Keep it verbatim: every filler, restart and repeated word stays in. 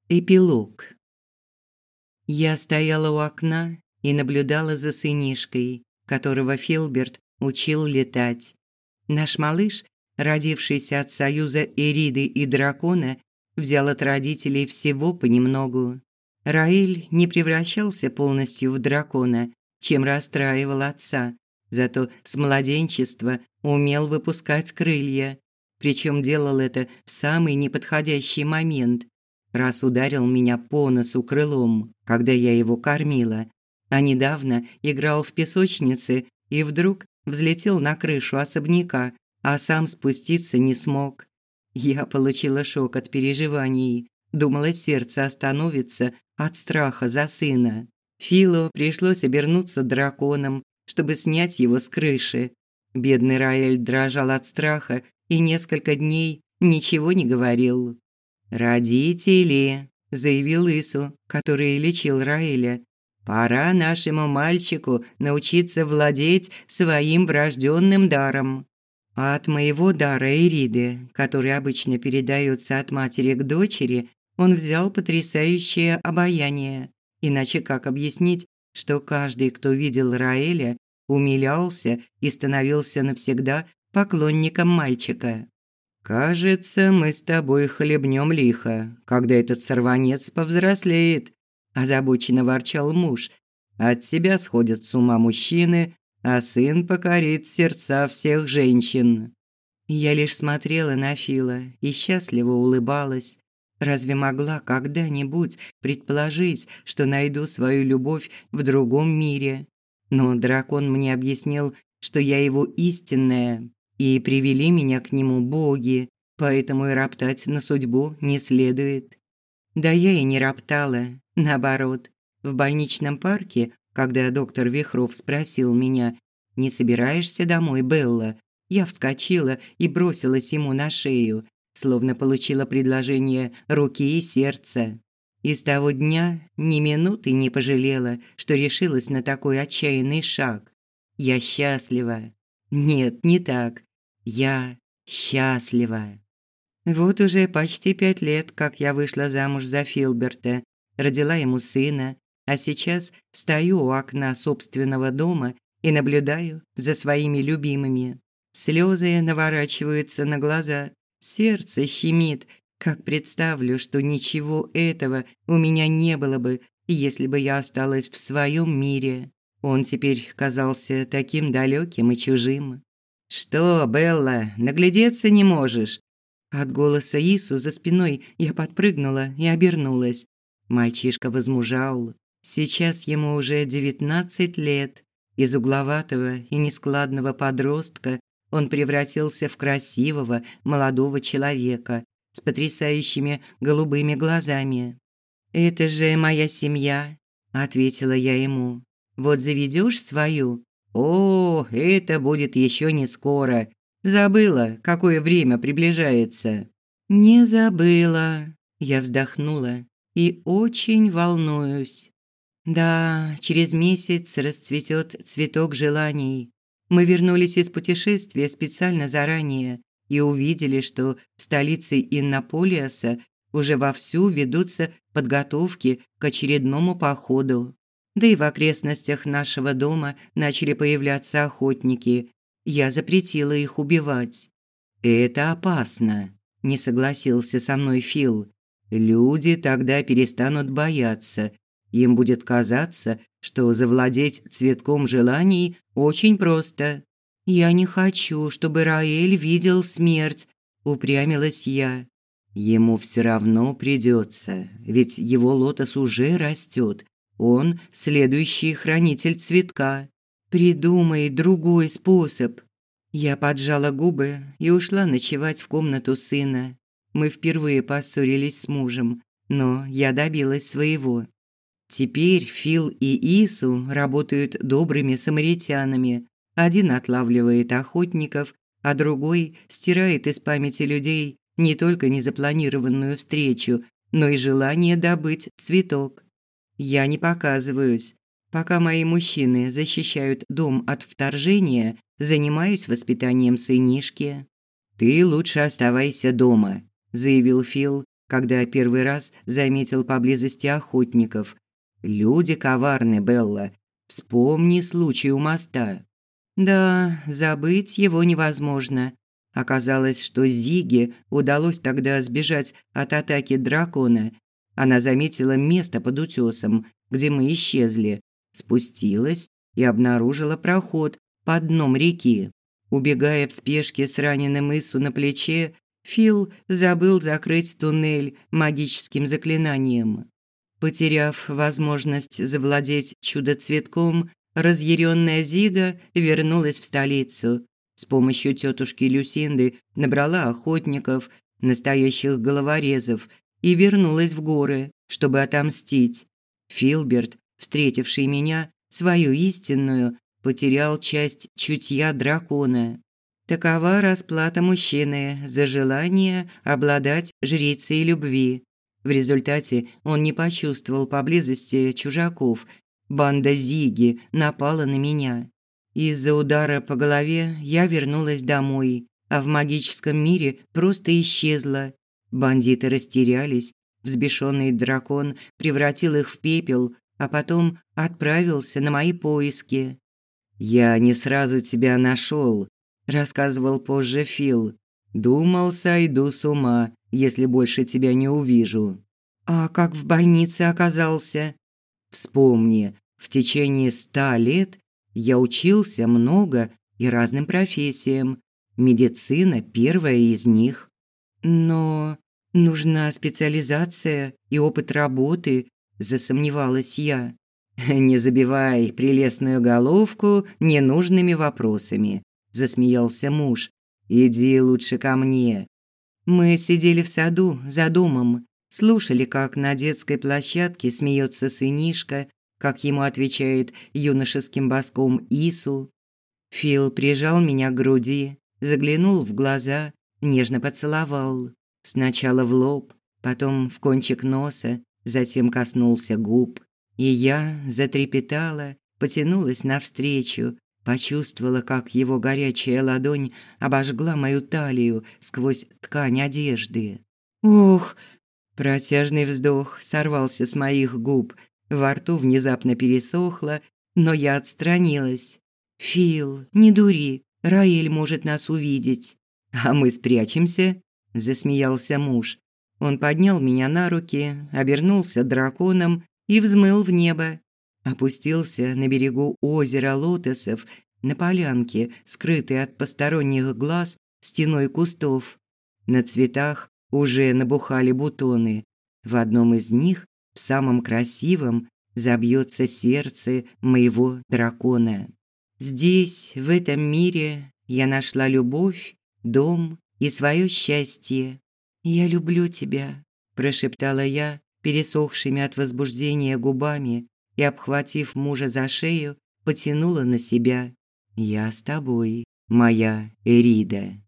Эпилог. Я стояла у окна и наблюдала за сынишкой, которого Филберт учил летать. Наш малыш, родившийся от союза Ириды и дракона, взял от родителей всего понемногу. Раэль не превращался полностью в дракона, чем расстраивал отца, зато с младенчества умел выпускать крылья, причем делал это в самый неподходящий момент. Раз ударил меня по носу крылом, когда я его кормила, а недавно играл в песочнице и вдруг взлетел на крышу особняка, а сам спуститься не смог. Я получила шок от переживаний, думала, сердце остановится от страха за сына. Филу пришлось обернуться драконом, чтобы снять его с крыши. Бедный Раэль дрожал от страха и несколько дней ничего не говорил. «Родители», – заявил Ису, который лечил Раэля, – «пора нашему мальчику научиться владеть своим врожденным даром». А от моего дара Ириды, который обычно передается от матери к дочери, он взял потрясающее обаяние. Иначе как объяснить, что каждый, кто видел Раэля, умилялся и становился навсегда поклонником мальчика? «Кажется, мы с тобой хлебнем лихо, когда этот сорванец повзрослеет», – озабоченно ворчал муж. «От тебя сходят с ума мужчины, а сын покорит сердца всех женщин». Я лишь смотрела на Фила и счастливо улыбалась. Разве могла когда-нибудь предположить, что найду свою любовь в другом мире? Но дракон мне объяснил, что я его истинная, и привели меня к нему боги, поэтому и роптать на судьбу не следует. Да я и не роптала, наоборот. В больничном парке, когда доктор Вихров спросил меня: «Не собираешься домой, Белла?», я вскочила и бросилась ему на шею, словно получила предложение руки и сердца. И с того дня ни минуты не пожалела, что решилась на такой отчаянный шаг. Я счастлива. Нет, не так. Я счастлива. Вот уже почти пять лет, как я вышла замуж за Филберта, родила ему сына, а сейчас стою у окна собственного дома и наблюдаю за своими любимыми. Слезы наворачиваются на глаза, сердце щемит, как представлю, что ничего этого у меня не было бы, если бы я осталась в своем мире. Он теперь казался таким далеким и чужим. «Что, Белла, наглядеться не можешь?» От голоса Ису за спиной я подпрыгнула и обернулась. Мальчишка возмужал. Сейчас ему уже девятнадцать лет. Из угловатого и нескладного подростка он превратился в красивого молодого человека с потрясающими голубыми глазами. «Это же моя семья», – ответила я ему. «Вот заведешь свою?» «О, это будет еще не скоро. Забыла, какое время приближается». «Не забыла», – я вздохнула, – «и очень волнуюсь». Да, через месяц расцветет цветок желаний. Мы вернулись из путешествия специально заранее и увидели, что в столице Иннополиаса уже вовсю ведутся подготовки к очередному походу. Да и в окрестностях нашего дома начали появляться охотники. Я запретила их убивать. «Это опасно», – не согласился со мной Фил. «Люди тогда перестанут бояться. Им будет казаться, что завладеть цветком желаний очень просто». «Я не хочу, чтобы Раэль видел смерть», – упрямилась я. «Ему все равно придется, ведь его лотос уже растет. Он следующий хранитель цветка. Придумай другой способ». Я поджала губы и ушла ночевать в комнату сына. Мы впервые поссорились с мужем, но я добилась своего. Теперь Фил и Ису работают добрыми самаритянами. Один отлавливает охотников, а другой стирает из памяти людей не только незапланированную встречу, но и желание добыть цветок. Я не показываюсь. Пока мои мужчины защищают дом от вторжения, занимаюсь воспитанием сынишки. «Ты лучше оставайся дома», – заявил Фил, когда первый раз заметил поблизости охотников. «Люди коварны, Белла. Вспомни случай у моста». Да, забыть его невозможно. Оказалось, что Зиге удалось тогда сбежать от атаки дракона. Она заметила место под утесом, где мы исчезли, спустилась и обнаружила проход под дном реки. Убегая в спешке с раненым Ису на плече, Фил забыл закрыть туннель магическим заклинанием. Потеряв возможность завладеть чудо-цветком, разъяренная Зига вернулась в столицу. С помощью тетушки Люсинды набрала охотников, настоящих головорезов, и вернулась в горы, чтобы отомстить. Филберт, встретивший меня, свою истинную, потерял часть чутья дракона. Такова расплата мужчины за желание обладать жрицей любви. В результате он не почувствовал поблизости чужаков. Банда Зиги напала на меня. Из-за удара по голове я вернулась домой, а в магическом мире просто исчезла. Бандиты растерялись, взбешенный дракон превратил их в пепел, а потом отправился на мои поиски. «Я не сразу тебя нашел», – рассказывал позже Фил. «Думал, сойду с ума, если больше тебя не увижу». «А как в больнице оказался?» «Вспомни, в течение ста лет я учился много и разным профессиям. Медицина – первая из них». «Но нужна специализация и опыт работы», – засомневалась я. «Не забивай прелестную головку ненужными вопросами», – засмеялся муж. «Иди лучше ко мне». Мы сидели в саду за домом, слушали, как на детской площадке смеется сынишка, как ему отвечает юношеским баском Ису. Фил прижал меня к груди, заглянул в глаза, нежно поцеловал. Сначала в лоб, потом в кончик носа, затем коснулся губ. И я затрепетала, потянулась навстречу, почувствовала, как его горячая ладонь обожгла мою талию сквозь ткань одежды. «Ох!» Протяжный вздох сорвался с моих губ, во рту внезапно пересохло, но я отстранилась. «Фил, не дури, Раэль может нас увидеть». «А мы спрячемся?» – засмеялся муж. Он поднял меня на руки, обернулся драконом и взмыл в небо. Опустился на берегу озера лотосов, на полянке, скрытой от посторонних глаз стеной кустов. На цветах уже набухали бутоны. В одном из них, в самом красивом, забьется сердце моего дракона. Здесь, в этом мире, я нашла любовь, дом и свое счастье. «Я люблю тебя», – прошептала я, пересохшими от возбуждения губами, и, обхватив мужа за шею, потянула на себя. «Я с тобой, моя Эрида».